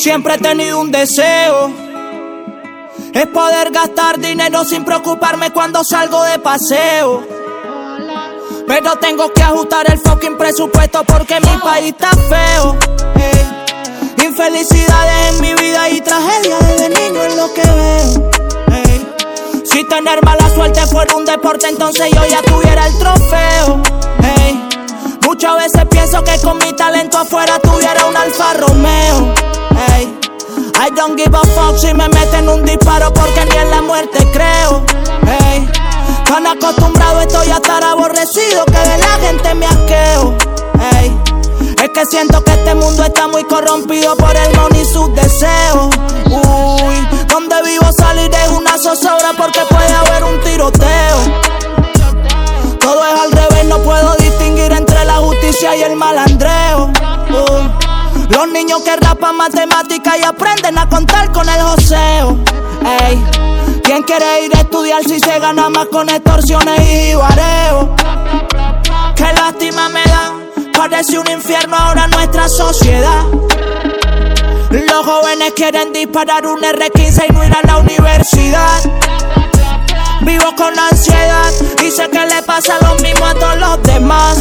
Siempre he tenido un deseo, es poder gastar dinero sin preocuparme cuando salgo de paseo. Pero tengo que ajustar el fucking presupuesto porque mi país está feo. Infelicidades en mi vida y tragedias desde niño es lo que veo. Si tener mala suerte fuera un deporte, entonces yo ya tuviera el trofeo. Muchas veces pienso que con mi talento afuera tuviera un Alfa Romeo. I don't give a fuck si me meten un disparo porque ni en la muerte creo. Tan acostumbrado estoy a estar aborrecido que de la gente me asqueo. Es que siento que este mundo está muy corrompido por el money y sus deseos. Uy, donde vivo salir es una zozobra porque puede haber un tiroteo. Todo es al revés, no puedo distinguir entre la justicia y el malandreo. Los niños que rapan matemáticas y aprenden a contar con el joseo. ¿Quién quiere ir a estudiar si se gana más con extorsiones y jibareo? Qué lástima me da, parece un infierno ahora nuestra sociedad. Los jóvenes quieren disparar un R15 y no ir a la universidad. Vivo con ansiedad y sé que le pasa lo mismo a todos los demás.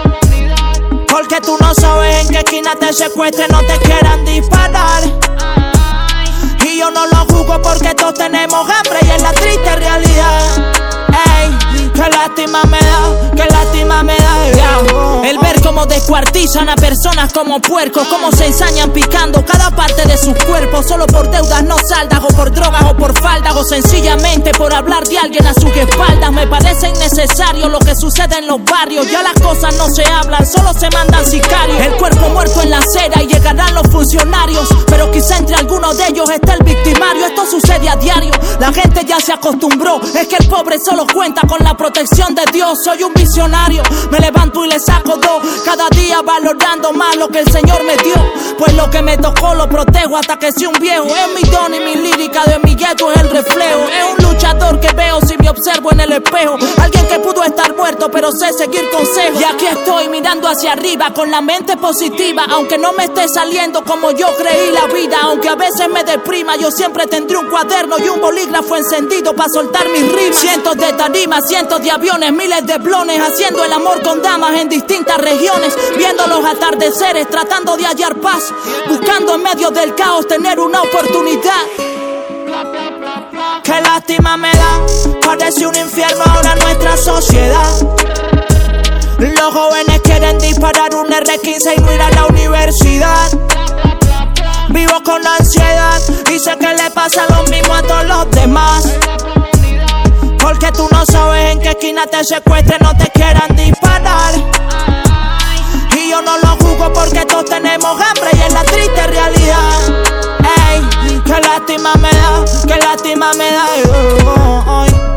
Porque tú no sabes en qué esquina te secuestren, no te quieran disparar. Y yo no lo juzgo porque todos tenemos hambre y es la triste realidad. Qué lástima me da, qué lástima me da. El ver cómo descuartizan a personas como puercos, cómo se ensañan picando cada parte de sus cuerpos, solo por deudas no saldas, o por drogas o por faldas, o sencillamente por hablar de alguien a sus espaldas. Me parece innecesario lo que sucede en los barrios. Ya las cosas no se hablan, solo se mandan sicarios. El cuerpo muerto en la acera y llegarán los funcionarios, pero quizá entre algunos de ellos esté el victimario. Esto sucede a diario, la gente ya se acostumbró. Es que el pobre solo cuenta con la protección de Dios. Soy un visionario, me levanto y le saco dos. Cada día valorando más lo que el Señor me dio, pues lo que me tocó lo protejo hasta que sea un viejo. Es mi don y mi lírica de mi gueto es el reflejo. Es un luchador que veo si me observo en el espejo. Alguien que pudo estar muerto pero sé seguir consejos. Y aquí estoy mirando hacia arriba con la mente positiva. Aunque no me esté saliendo como yo creí la vida, aunque a veces me deprima, yo siempre tendré un cuaderno y un bolígrafo encendido para soltar mis rimas. Cientos de tarimas, cientos de aviones, miles de blones, haciendo el amor con damas en distintas regiones, viendo los atardeceres, tratando de hallar paz, buscando en medio del caos tener una oportunidad. Qué lástima me da, parece un infierno ahora nuestra sociedad. Los jóvenes quieren disparar un R15 y no ir a la universidad. Vivo con ansiedad y sé que le pasa lo mismo a todos los demás. Porque tú no sabes en qué esquina te secuestren, no te quieran disparar. Y yo no lo juzgo porque todos tenemos hambre y es la triste realidad. Qué lástima me da, qué lástima me da.